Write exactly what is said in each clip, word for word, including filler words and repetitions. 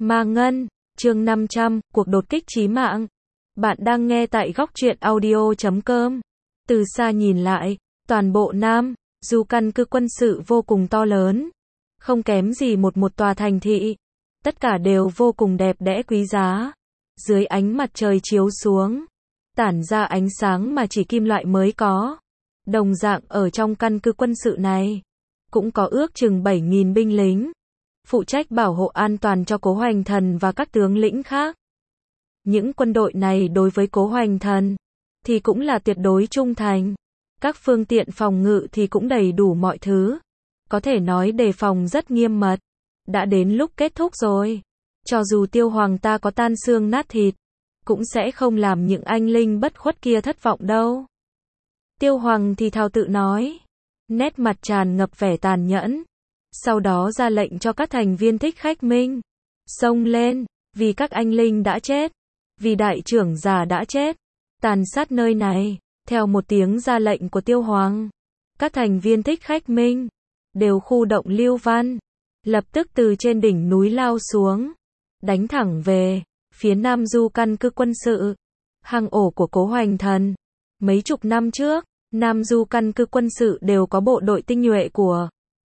Ma Ngân, chương năm trăm, cuộc đột kích chí mạng. Bạn đang nghe tại góc truyện audio chấm com. Từ xa nhìn lại, toàn bộ Nam Du căn cứ quân sự vô cùng to lớn, không kém gì một một tòa thành thị. Tất cả đều vô cùng đẹp đẽ quý giá. Dưới ánh mặt trời chiếu xuống, tản ra ánh sáng mà chỉ kim loại mới có. Đồng dạng ở trong căn cứ quân sự này, cũng có ước chừng bảy nghìn binh lính, phụ trách bảo hộ an toàn cho Cố Hoành Thần và các tướng lĩnh khác. Những quân đội này đối với Cố Hoành Thần thì cũng là tuyệt đối trung thành. Các phương tiện phòng ngự thì cũng đầy đủ mọi thứ. Có thể nói đề phòng rất nghiêm mật. Đã đến lúc kết thúc rồi. Cho dù Tiêu Hoàng ta có tan xương nát thịt, cũng sẽ không làm những anh linh bất khuất kia thất vọng đâu. Tiêu Hoàng thì thào tự nói, nét mặt tràn ngập vẻ tàn nhẫn. Sau đó ra lệnh cho các thành viên Thích Khách Minh xông lên, vì các anh linh đã chết, vì đại trưởng giả đã chết, tàn sát nơi này. Theo một tiếng ra lệnh của Tiêu Hoàng, các thành viên Thích Khách Minh đều khu động lưu văn, lập tức từ trên đỉnh núi lao xuống, đánh thẳng về phía Nam Du căn cứ quân sự, hang ổ của Cố Hoành Thần. Mấy chục năm trước, Nam Du căn cứ quân sự đều có bộ đội tinh nhuệ của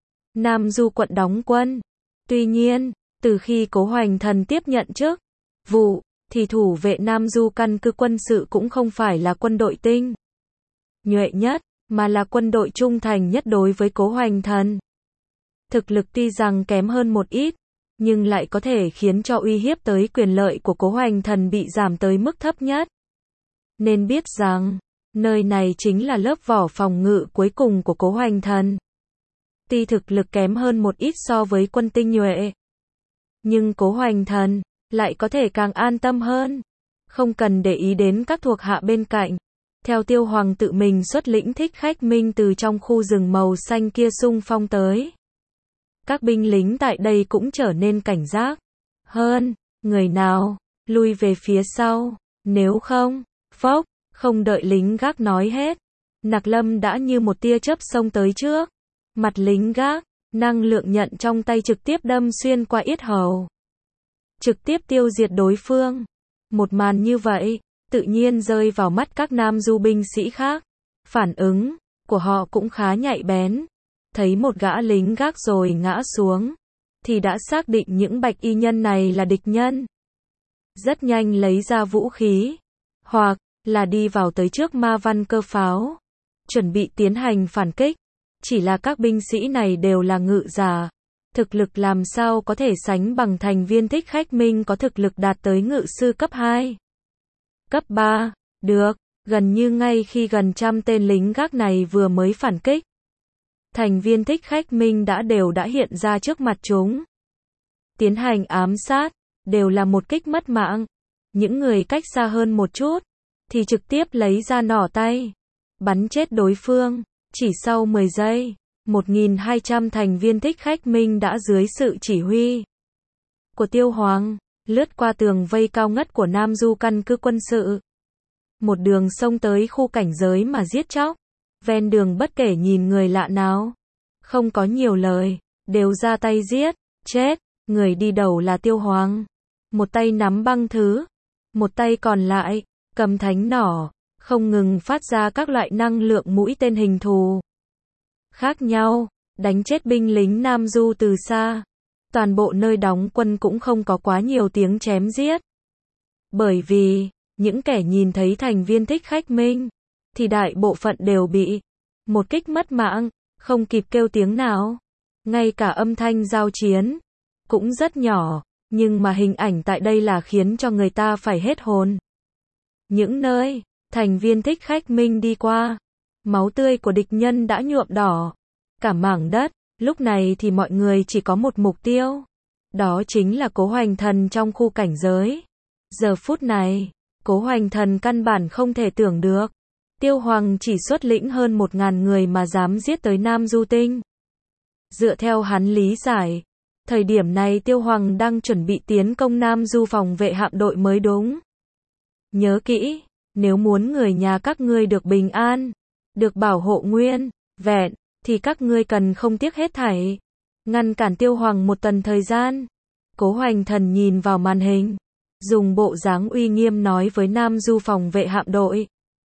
Nam Du quận đóng quân. Tuy nhiên, từ khi Cố Hoành Thần tiếp nhận chức vụ, thì thủ vệ Nam Du căn cứ quân sự cũng không phải là quân đội tinh nhuệ nhất, mà là quân đội trung thành nhất đối với Cố Hoành Thần. Thực lực tuy rằng kém hơn một ít, nhưng lại có thể khiến cho uy hiếp tới quyền lợi của Cố Hoành Thần bị giảm tới mức thấp nhất. Nên biết rằng, nơi này chính là lớp vỏ phòng ngự cuối cùng của Cố Hoành Thần. Tuy thực lực kém hơn một ít so với quân tinh nhuệ, nhưng Cố Hoành Thần lại có thể càng an tâm hơn, không cần để ý đến các thuộc hạ bên cạnh. Theo Tiêu Hoàng tự mình xuất lĩnh Thích Khách Minh từ trong khu rừng màu xanh kia xung phong tới. Các binh lính tại đây cũng trở nên cảnh giác hơn, người nào lui về phía sau, nếu không, phốc, không đợi lính gác nói hết, Nặc Lâm đã như một tia chớp xông tới trước. Mặt lính gác, năng lượng nhận trong tay trực tiếp đâm xuyên qua yết hầu, trực tiếp tiêu diệt đối phương. Một màn như vậy, tự nhiên rơi vào mắt các Nam Du binh sĩ khác. Phản ứng của họ cũng khá nhạy bén. Thấy một gã lính gác rồi ngã xuống, thì đã xác định những bạch y nhân này là địch nhân. Rất nhanh lấy ra vũ khí, hoặc là đi vào tới trước ma văn cơ pháo, chuẩn bị tiến hành phản kích. Chỉ là các binh sĩ này đều là ngự giả, thực lực làm sao có thể sánh bằng thành viên Thích Khách Minh có thực lực đạt tới ngự sư cấp hai, cấp ba, được. Gần như ngay khi gần trăm tên lính gác này vừa mới phản kích, thành viên Thích Khách Minh đã đều đã hiện ra trước mặt chúng. Tiến hành ám sát, đều là một kích mất mạng. Những người cách xa hơn một chút, thì trực tiếp lấy ra nỏ tay, bắn chết đối phương. Chỉ sau mười giây, một nghìn hai trăm thành viên Thích Khách Minh đã dưới sự chỉ huy của Tiêu Hoàng, lướt qua tường vây cao ngất của Nam Du căn cứ quân sự. Một đường xông tới khu cảnh giới mà giết chóc. Ven đường bất kể nhìn người lạ nào, không có nhiều lời, đều ra tay giết, chết. Người đi đầu là Tiêu Hoàng. Một tay nắm băng thứ, một tay còn lại cầm thánh nỏ, không ngừng phát ra các loại năng lượng mũi tên hình thù khác nhau, đánh chết binh lính Nam Du từ xa. Toàn bộ nơi đóng quân cũng không có quá nhiều tiếng chém giết. Bởi vì, những kẻ nhìn thấy thành viên Thích Khách Minh, thì đại bộ phận đều bị một kích mất mạng, không kịp kêu tiếng nào. Ngay cả âm thanh giao chiến cũng rất nhỏ, nhưng mà hình ảnh tại đây là khiến cho người ta phải hết hồn. Những nơi thành viên Thích Khách Minh đi qua, máu tươi của địch nhân đã nhuộm đỏ cả mảng đất. Lúc này thì mọi người chỉ có một mục tiêu, đó chính là Cố Hoành Thần trong khu cảnh giới. Giờ phút này, Cố Hoành Thần căn bản không thể tưởng được, Tiêu Hoàng chỉ xuất lĩnh hơn một ngàn người mà dám giết tới Nam Du tinh. Dựa theo hắn lý giải, thời điểm này Tiêu Hoàng đang chuẩn bị tiến công Nam Du phòng vệ hạm đội mới đúng. Nhớ kỹ, nếu muốn người nhà các ngươi được bình an, được bảo hộ nguyên vẹn, thì các ngươi cần không tiếc hết thảy, ngăn cản Tiêu Hoàng một tuần thời gian. Cố Hoành Thần nhìn vào màn hình, dùng bộ dáng uy nghiêm nói với Nam Du phòng vệ hạm đội.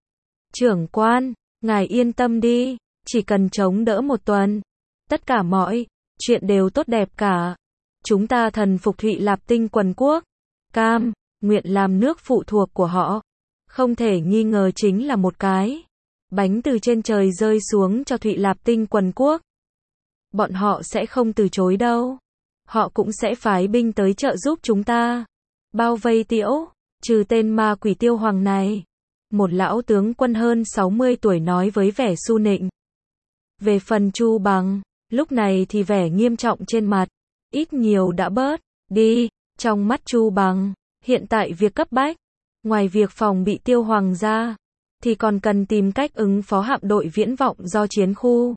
Trưởng quan, ngài yên tâm đi, chỉ cần chống đỡ một tuần, tất cả mọi chuyện đều tốt đẹp cả. Chúng ta thần phục Thụy Lạp Tinh quần quốc, cam nguyện làm nước phụ thuộc của họ. Không thể nghi ngờ chính là một cái bánh từ trên trời rơi xuống cho Thụy Lạp Tinh quần quốc. Bọn họ sẽ không từ chối đâu. Họ cũng sẽ phái binh tới trợ giúp chúng ta bao vây Tiễu, trừ tên ma quỷ Tiêu Hoàng này. Một lão tướng quân hơn sáu mươi tuổi nói với vẻ su nịnh. Về phần Chu Bằng, lúc này thì vẻ nghiêm trọng trên mặt ít nhiều đã bớt đi. Trong mắt Chu Bằng, hiện tại việc cấp bách, ngoài việc phòng bị Tiêu Hoàng ra, thì còn cần tìm cách ứng phó hạm đội viễn vọng do chiến khu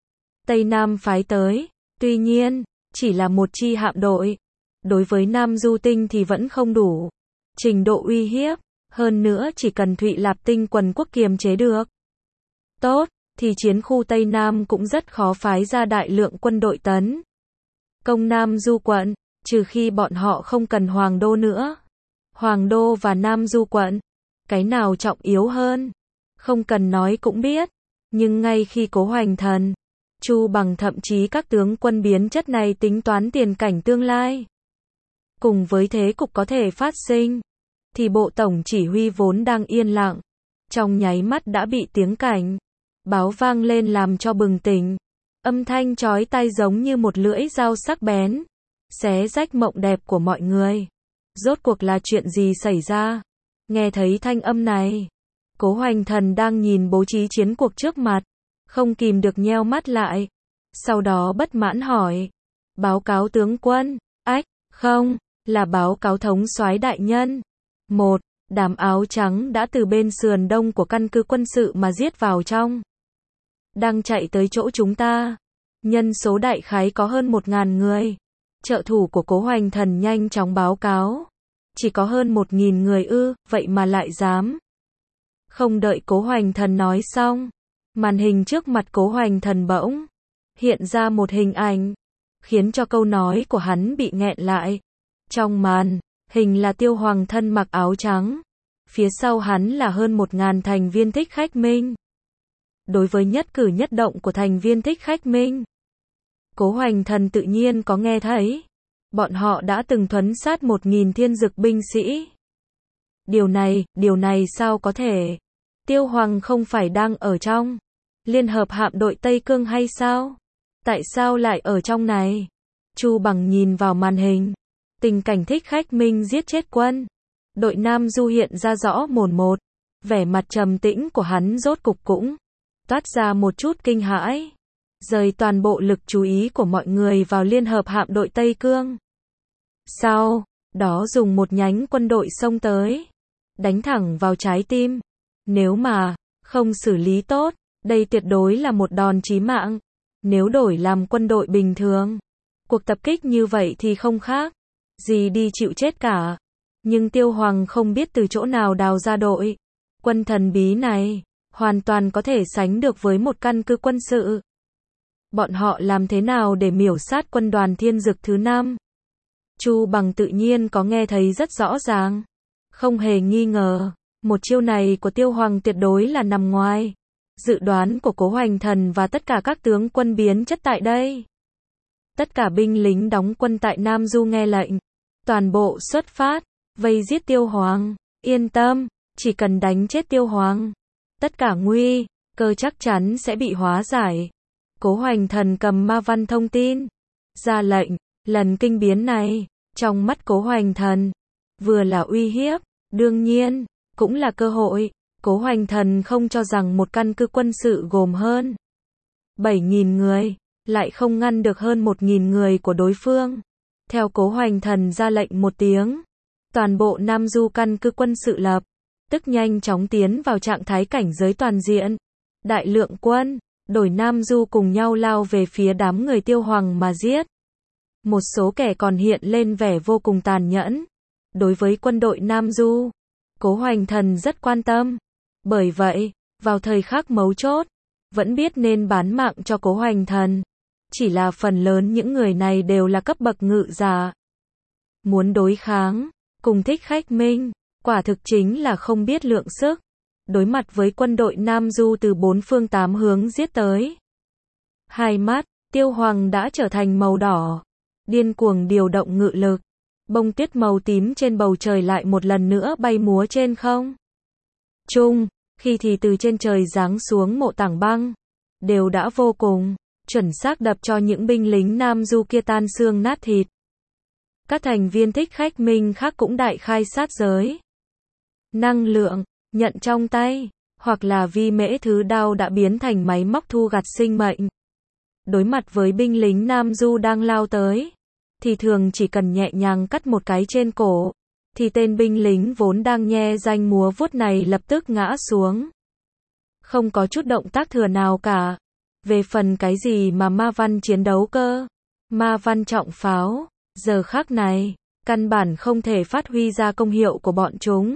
Tây Nam phái tới. Tuy nhiên, chỉ là một chi hạm đội, đối với Nam Du Tinh thì vẫn không đủ trình độ uy hiếp. Hơn nữa chỉ cần Thụy Lạp Tinh quần quốc kiềm chế được tốt, thì chiến khu Tây Nam cũng rất khó phái ra đại lượng quân đội tấn công Nam Du quận, trừ khi bọn họ không cần Hoàng Đô nữa. Hoàng Đô và Nam Du quận, cái nào trọng yếu hơn? Không cần nói cũng biết. Nhưng ngay khi Cố Hoành Thần, Chu Bằng thậm chí các tướng quân biến chất này tính toán tiền cảnh tương lai, cùng với thế cục có thể phát sinh, thì bộ tổng chỉ huy vốn đang yên lặng, trong nháy mắt đã bị tiếng cảnh báo vang lên làm cho bừng tỉnh. Âm thanh chói tai giống như một lưỡi dao sắc bén, xé rách mộng đẹp của mọi người. Rốt cuộc là chuyện gì xảy ra? Nghe thấy thanh âm này, Cố Hoành Thần đang nhìn bố trí chiến cuộc trước mặt, không kìm được nheo mắt lại. Sau đó bất mãn hỏi. Báo cáo tướng quân. Ách, không, là báo cáo thống soái đại nhân. Một, đám áo trắng đã từ bên sườn đông của căn cứ quân sự mà giết vào trong. Đang chạy tới chỗ chúng ta. Nhân số đại khái có hơn một ngàn người. Trợ thủ của Cố Hoành Thần nhanh chóng báo cáo. Chỉ có hơn một nghìn người ư, vậy mà lại dám. Không đợi Cố Hoành Thần nói xong, màn hình trước mặt Cố Hoành Thần bỗng hiện ra một hình ảnh, khiến cho câu nói của hắn bị nghẹn lại. Trong màn hình là Tiêu Hoàng thân mặc áo trắng, phía sau hắn là hơn một ngàn thành viên Thích Khách Minh. Đối với nhất cử nhất động của thành viên Thích Khách Minh, Cố Hoành Thần tự nhiên có nghe thấy. Bọn họ đã từng thuấn sát một nghìn thiên dực binh sĩ. Điều này, điều này sao có thể? Tiêu Hoàng không phải đang ở trong Liên hợp hạm đội Tây Cương hay sao? Tại sao lại ở trong này? Chu Bằng nhìn vào màn hình. Tình cảnh Thích Khách Minh giết chết quân đội Nam Du hiện ra rõ mồn một. Vẻ mặt trầm tĩnh của hắn rốt cục cũng toát ra một chút kinh hãi. Rời toàn bộ lực chú ý của mọi người vào Liên hợp hạm đội Tây Cương. Sau đó dùng một nhánh quân đội xông tới, đánh thẳng vào trái tim. Nếu mà không xử lý tốt, đây tuyệt đối là một đòn chí mạng. Nếu đổi làm quân đội bình thường, cuộc tập kích như vậy thì không khác gì đi chịu chết cả. Nhưng Tiêu Hoàng không biết từ chỗ nào đào ra đội quân thần bí này, hoàn toàn có thể sánh được với một căn cứ quân sự. Bọn họ làm thế nào để miểu sát quân đoàn Thiên Dực thứ năm? Chu Bằng tự nhiên có nghe thấy rất rõ ràng. Không hề nghi ngờ, một chiêu này của Tiêu Hoàng tuyệt đối là nằm ngoài dự đoán của Cố Hoành Thần và tất cả các tướng quân biến chất tại đây. Tất cả binh lính đóng quân tại Nam Du nghe lệnh, toàn bộ xuất phát, vây giết Tiêu Hoàng. Yên tâm, chỉ cần đánh chết Tiêu Hoàng, tất cả nguy cơ chắc chắn sẽ bị hóa giải. Cố Hoành Thần cầm ma văn thông tin ra lệnh. Lần kinh biến này, trong mắt Cố Hoành Thần, vừa là uy hiếp, đương nhiên, cũng là cơ hội. Cố Hoành Thần không cho rằng một căn cứ quân sự gồm hơn bảy nghìn người, lại không ngăn được hơn một nghìn người của đối phương. Theo Cố Hoành Thần ra lệnh một tiếng, toàn bộ Nam Du căn cứ quân sự lập tức nhanh chóng tiến vào trạng thái cảnh giới toàn diện. Đại lượng quân đội Nam Du cùng nhau lao về phía đám người Tiêu Hoàng mà giết. Một số kẻ còn hiện lên vẻ vô cùng tàn nhẫn. Đối với quân đội Nam Du, Cố Hoành Thần rất quan tâm. Bởi vậy, vào thời khắc mấu chốt, vẫn biết nên bán mạng cho Cố Hoành Thần. Chỉ là phần lớn những người này đều là cấp bậc ngự giả. muốn đối kháng, cùng Thích Khách Minh, quả thực chính là không biết lượng sức. Đối mặt với quân đội Nam Du từ bốn phương tám hướng giết tới. Hai mắt, Tiêu Hoàng đã trở thành màu đỏ, điên cuồng điều động ngự lực. Bông tuyết màu tím trên bầu trời lại một lần nữa bay múa trên không trung, khi thì từ trên trời giáng xuống mộ tảng băng, đều đã vô cùng chuẩn xác đập cho những binh lính Nam Du kia tan xương nát thịt. Các thành viên Thích Khách Minh khác cũng đại khai sát giới. Năng lượng, nhận trong tay, hoặc là vi mễ thứ đao đã biến thành máy móc thu gặt sinh mệnh. Đối mặt với binh lính Nam Du đang lao tới, thì thường chỉ cần nhẹ nhàng cắt một cái trên cổ, thì tên binh lính vốn đang nhe ranh múa vuốt này lập tức ngã xuống. Không có chút động tác thừa nào cả. Về phần cái gì mà ma văn chiến đấu cơ, ma văn trọng pháo, giờ khắc này, căn bản không thể phát huy ra công hiệu của bọn chúng.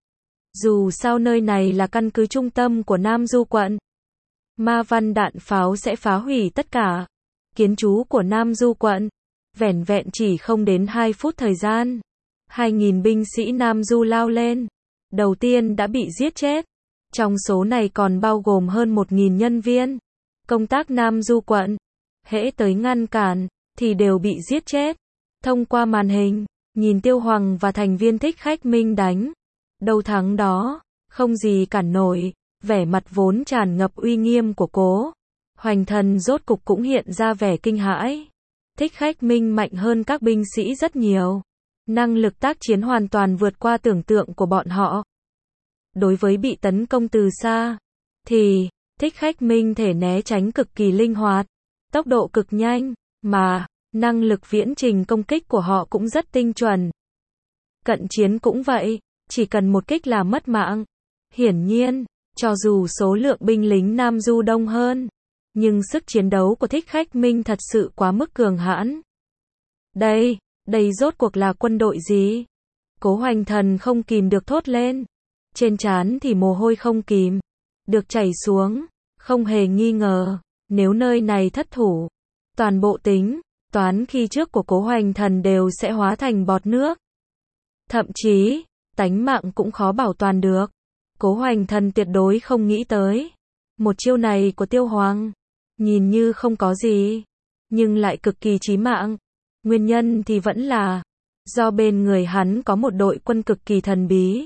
Dù sao nơi này là căn cứ trung tâm của Nam Du quận. Ma văn đạn pháo sẽ phá hủy tất cả kiến trú của Nam Du quận. Vẻn vẹn chỉ không đến hai phút thời gian, hai nghìn binh sĩ Nam Du lao lên. Đầu tiên đã bị giết chết. Trong số này còn bao gồm hơn một nghìn nhân viên công tác Nam Du quận. Hễ tới ngăn cản, thì đều bị giết chết. Thông qua màn hình, nhìn Tiêu Hoàng và thành viên Thích Khách Minh đánh. Đầu thắng đó, không gì cản nổi. Vẻ mặt vốn tràn ngập uy nghiêm của Cố Hoành Thần rốt cục cũng hiện ra vẻ kinh hãi. Thích Khách Minh mạnh hơn các binh sĩ rất nhiều. Năng lực tác chiến hoàn toàn vượt qua tưởng tượng của bọn họ. Đối với bị tấn công từ xa, thì Thích Khách Minh thể né tránh cực kỳ linh hoạt, tốc độ cực nhanh, mà năng lực viễn trình công kích của họ cũng rất tinh chuẩn. Cận chiến cũng vậy, chỉ cần một kích là mất mạng. Hiển nhiên, cho dù số lượng binh lính Nam Du đông hơn, nhưng sức chiến đấu của Thích Khách Minh thật sự quá mức cường hãn. Đây, đây rốt cuộc là quân đội gì? Cố Hoành Thần không kìm được thốt lên. Trên trán thì mồ hôi không kìm được chảy xuống. Không hề nghi ngờ, nếu nơi này thất thủ, toàn bộ tính toán khi trước của Cố Hoành Thần đều sẽ hóa thành bọt nước. Thậm chí, tánh mạng cũng khó bảo toàn được. Cố Hoành Thần tuyệt đối không nghĩ tới. Một chiêu này của Tiêu Hoàng, nhìn như không có gì, nhưng lại cực kỳ chí mạng. Nguyên nhân thì vẫn là do bên người hắn có một đội quân cực kỳ thần bí.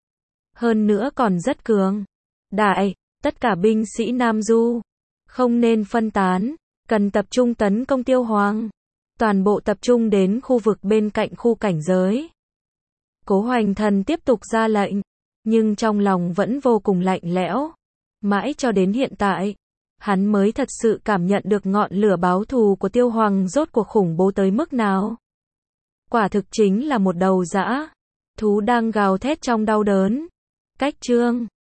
Hơn nữa còn rất cường đại. Tất cả binh sĩ Nam Du không nên phân tán, cần tập trung tấn công Tiêu Hoàng. Toàn bộ tập trung đến khu vực bên cạnh khu cảnh giới. Cố Hoành Thần tiếp tục ra lệnh, nhưng trong lòng vẫn vô cùng lạnh lẽo. Mãi cho đến hiện tại, hắn mới thật sự cảm nhận được ngọn lửa báo thù của Tiêu Hoàng rốt cuộc khủng bố tới mức nào. Quả thực chính là một đầu dã thú đang gào thét trong đau đớn. Cách chương